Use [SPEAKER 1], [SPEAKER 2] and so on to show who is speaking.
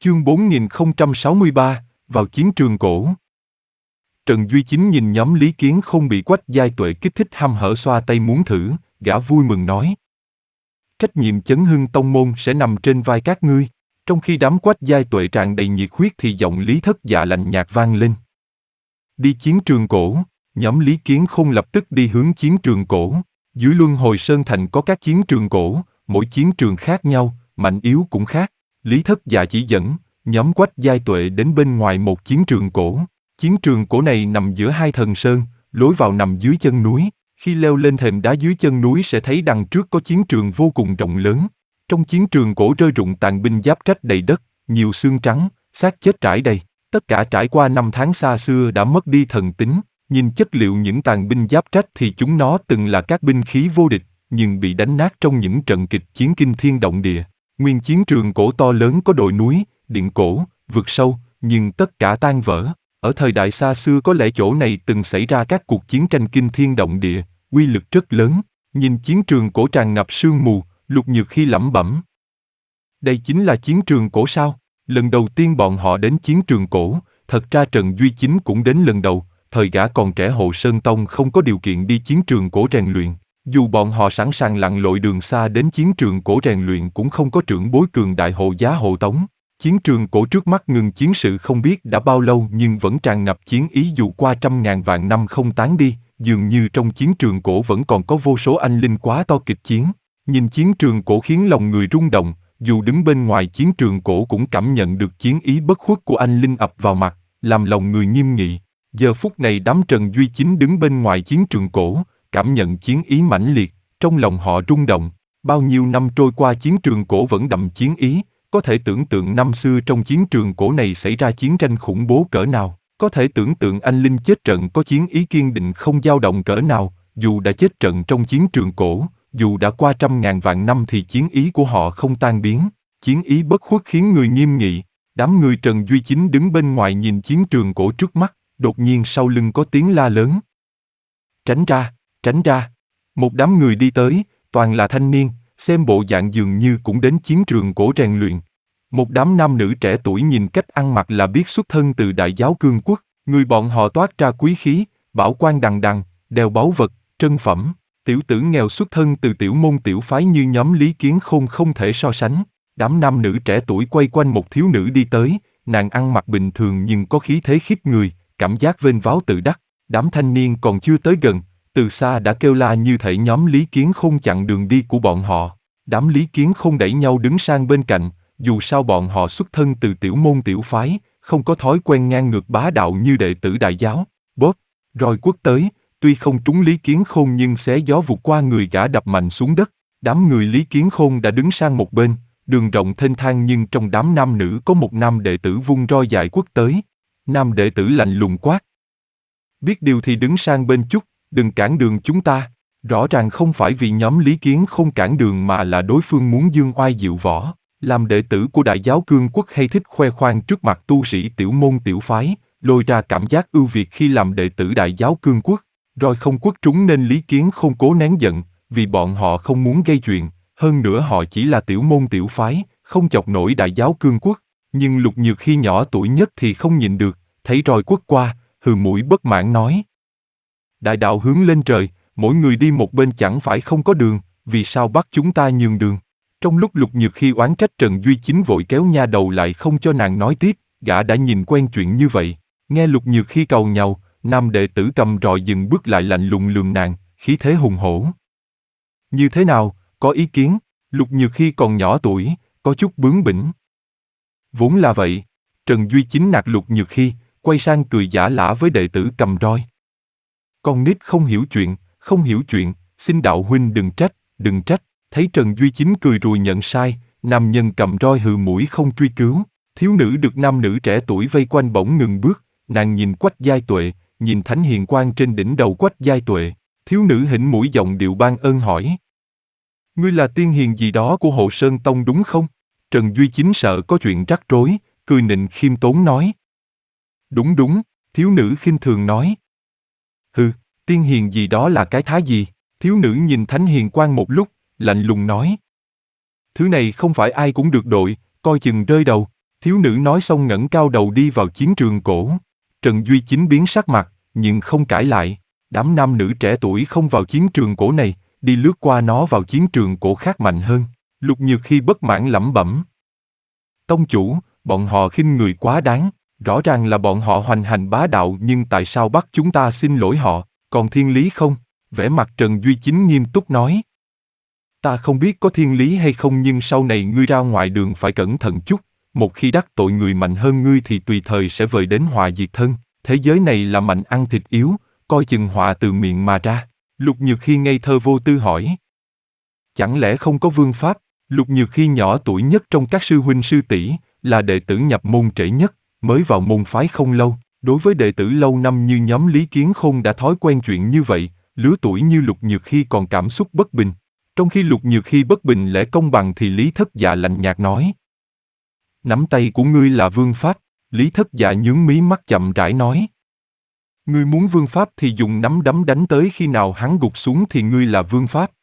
[SPEAKER 1] Chương 4063, vào chiến trường cổ. Trần Duy Chính nhìn nhóm Lý Kiến Khôn bị Quách Giai Tuệ kích thích hăm hở xoa tay muốn thử, gã vui mừng nói. Trách nhiệm chấn hưng tông môn sẽ nằm trên vai các ngươi. Trong khi đám Quách Giai Tuệ tràn đầy nhiệt huyết thì giọng Lý Thất Dạ lạnh nhạt vang lên. Đi chiến trường cổ. Nhóm Lý Kiến Khôn lập tức đi hướng chiến trường cổ. Dưới Luân Hồi Sơn Thành có các chiến trường cổ, mỗi chiến trường khác nhau, mạnh yếu cũng khác. Lý Thất Dạ chỉ dẫn nhóm Quách Giai Tuệ đến bên ngoài một chiến trường cổ. Chiến trường cổ này nằm giữa hai thần sơn, lối vào nằm dưới chân núi. Khi leo lên thềm đá dưới chân núi sẽ thấy đằng trước có chiến trường vô cùng rộng lớn. Trong chiến trường cổ rơi rụng tàn binh giáp trách đầy đất, nhiều xương trắng, xác chết trải đầy. Tất cả trải qua 5 tháng xa xưa đã mất đi thần tính. Nhìn chất liệu những tàn binh giáp trách thì chúng nó từng là các binh khí vô địch, nhưng bị đánh nát trong những trận kịch chiến kinh thiên động địa. Nguyên chiến trường cổ to lớn có đồi núi, điện cổ, vực sâu, nhưng tất cả tan vỡ. Ở thời đại xa xưa có lẽ chỗ này từng xảy ra các cuộc chiến tranh kinh thiên động địa, uy lực rất lớn. Nhìn chiến trường cổ tràn ngập sương mù, Lục Nhược Hy lẩm bẩm. Đây chính là chiến trường cổ sao? Lần đầu tiên bọn họ đến chiến trường cổ, thật ra Trần Duy Chính cũng đến lần đầu. Thời gã còn trẻ Hộ Sơn Tông không có điều kiện đi chiến trường cổ rèn luyện. Dù bọn họ sẵn sàng lặn lội đường xa đến chiến trường cổ rèn luyện cũng không có trưởng bối cường đại hộ giá hộ tống. Chiến trường cổ trước mắt ngừng chiến sự không biết đã bao lâu nhưng vẫn tràn ngập chiến ý dù qua 100.000 vạn năm không tán đi, dường như trong chiến trường cổ vẫn còn có vô số anh linh quá to kịch chiến. Nhìn chiến trường cổ khiến lòng người rung động, dù đứng bên ngoài chiến trường cổ cũng cảm nhận được chiến ý bất khuất của anh linh ập vào mặt, làm lòng người nghiêm nghị. Giờ phút này đám Trần Duy Chính đứng bên ngoài chiến trường cổ, cảm nhận chiến ý mãnh liệt, trong lòng họ rung động. Bao nhiêu năm trôi qua chiến trường cổ vẫn đậm chiến ý, có thể tưởng tượng năm xưa trong chiến trường cổ này xảy ra chiến tranh khủng bố cỡ nào, có thể tưởng tượng anh linh chết trận có chiến ý kiên định không dao động cỡ nào, dù đã chết trận trong chiến trường cổ, dù đã qua 100.000 vạn năm thì chiến ý của họ không tan biến, chiến ý bất khuất khiến người nghiêm nghị. Đám người Trần Duy Chính đứng bên ngoài nhìn chiến trường cổ trước mắt. Đột nhiên sau lưng có tiếng la lớn. Tránh ra, tránh ra. Một đám người đi tới, toàn là thanh niên, xem bộ dạng dường như cũng đến chiến trường cổ rèn luyện. Một đám nam nữ trẻ tuổi nhìn cách ăn mặc là biết xuất thân từ Đại Giáo Cương Quốc, người bọn họ toát ra quý khí, bảo quan đằng đằng, đeo báu vật, trân phẩm. Tiểu tử nghèo xuất thân từ tiểu môn tiểu phái như nhóm Lý Kiến Khôn không thể so sánh. Đám nam nữ trẻ tuổi quay quanh một thiếu nữ đi tới, nàng ăn mặc bình thường nhưng có khí thế khiếp người. Cảm giác vênh váo tự đắc, đám thanh niên còn chưa tới gần, từ xa đã kêu la như thể nhóm Lý Kiến Khôn chặn đường đi của bọn họ. Đám Lý Kiến Khôn đẩy nhau đứng sang bên cạnh, dù sao bọn họ xuất thân từ tiểu môn tiểu phái, không có thói quen ngang ngược bá đạo như đệ tử Đại Giáo. Bóp, roi quất tới, tuy không trúng Lý Kiến Khôn nhưng xé gió vụt qua người gã đập mạnh xuống đất. Đám người Lý Kiến Khôn đã đứng sang một bên, đường rộng thênh thang nhưng trong đám nam nữ có một nam đệ tử vung roi dài quất tới. Nam đệ tử lạnh lùng quát. Biết điều thì đứng sang bên chút, đừng cản đường chúng ta. Rõ ràng không phải vì nhóm Lý Kiến không cản đường mà là đối phương muốn dương oai diệu võ. Làm đệ tử của Đại Giáo Cương Quốc hay thích khoe khoang trước mặt tu sĩ tiểu môn tiểu phái, lôi ra cảm giác ưu việt khi làm đệ tử Đại Giáo Cương Quốc. Rồi không quất trúng nên Lý Kiến không cố nén giận, vì bọn họ không muốn gây chuyện, hơn nữa họ chỉ là tiểu môn tiểu phái, không chọc nổi Đại Giáo Cương Quốc. Nhưng Lục Nhược Hy nhỏ tuổi nhất thì không nhìn được, thấy roi quất qua, hừ mũi bất mãn nói. Đại đạo hướng lên trời, mỗi người đi một bên chẳng phải không có đường, vì sao bắt chúng ta nhường đường? Trong lúc Lục Nhược Hy oán trách Trần Duy Chính vội kéo nha đầu lại không cho nàng nói tiếp, gã đã nhìn quen chuyện như vậy. Nghe Lục Nhược Hy cầu nhàu, nam đệ tử cầm roi dừng bước lại lạnh lùng lườm nàng, khí thế hùng hổ. Như thế nào, có ý kiến? Lục Nhược Hy còn nhỏ tuổi, có chút bướng bỉnh. Vốn là vậy, Trần Duy Chính nạt Lục Nhược Hy, quay sang cười giả lả với đệ tử cầm roi. Con nít không hiểu chuyện, không hiểu chuyện, xin đạo huynh đừng trách, đừng trách. Thấy Trần Duy Chính cười rồi nhận sai, nam nhân cầm roi hừ mũi không truy cứu. Thiếu nữ được nam nữ trẻ tuổi vây quanh bỗng ngừng bước, nàng nhìn Quách Giai Tuệ, nhìn thánh hiền quang trên đỉnh đầu Quách Giai Tuệ. Thiếu nữ hỉnh mũi giọng điệu ban ơn hỏi. Ngươi là tiên hiền gì đó của Hộ Sơn Tông đúng không? Trần Duy Chính sợ có chuyện rắc rối, cười nịnh khiêm tốn nói. Đúng đúng, thiếu nữ khinh thường nói. Hừ, tiên hiền gì đó là cái thá gì? Thiếu nữ nhìn thánh hiền quang một lúc, lạnh lùng nói. Thứ này không phải ai cũng được đội, coi chừng rơi đầu. Thiếu nữ nói xong ngẩng cao đầu đi vào chiến trường cổ. Trần Duy Chính biến sắc mặt, nhưng không cãi lại. Đám nam nữ trẻ tuổi không vào chiến trường cổ này, đi lướt qua nó vào chiến trường cổ khác mạnh hơn. Lục Nhược Hy bất mãn lẩm bẩm. Tông chủ, bọn họ khinh người quá đáng, rõ ràng là bọn họ hoành hành bá đạo nhưng tại sao bắt chúng ta xin lỗi họ, còn thiên lý không? Vẻ mặt Trần Duy Chính nghiêm túc nói. Ta không biết có thiên lý hay không nhưng sau này ngươi ra ngoài đường phải cẩn thận chút, một khi đắc tội người mạnh hơn ngươi thì tùy thời sẽ vời đến họa diệt thân, thế giới này là mạnh ăn thịt yếu, coi chừng họa từ miệng mà ra. Lục Nhược Hy ngây thơ vô tư hỏi. Chẳng lẽ không có vương pháp? Lục Nhược Hy nhỏ tuổi nhất trong các sư huynh sư tỷ, là đệ tử nhập môn trễ nhất, mới vào môn phái không lâu. Đối với đệ tử lâu năm như nhóm Lý Kiến Khôn đã thói quen chuyện như vậy, lứa tuổi như Lục Nhược Hy còn cảm xúc bất bình. Trong khi Lục Nhược Hy bất bình lẽ công bằng thì Lý Thất Dạ lạnh nhạt nói. Nắm tay của ngươi là vương pháp, Lý Thất Dạ nhướng mí mắt chậm rãi nói. Ngươi muốn vương pháp thì dùng nắm đấm đánh tới khi nào hắn gục xuống thì ngươi là vương pháp.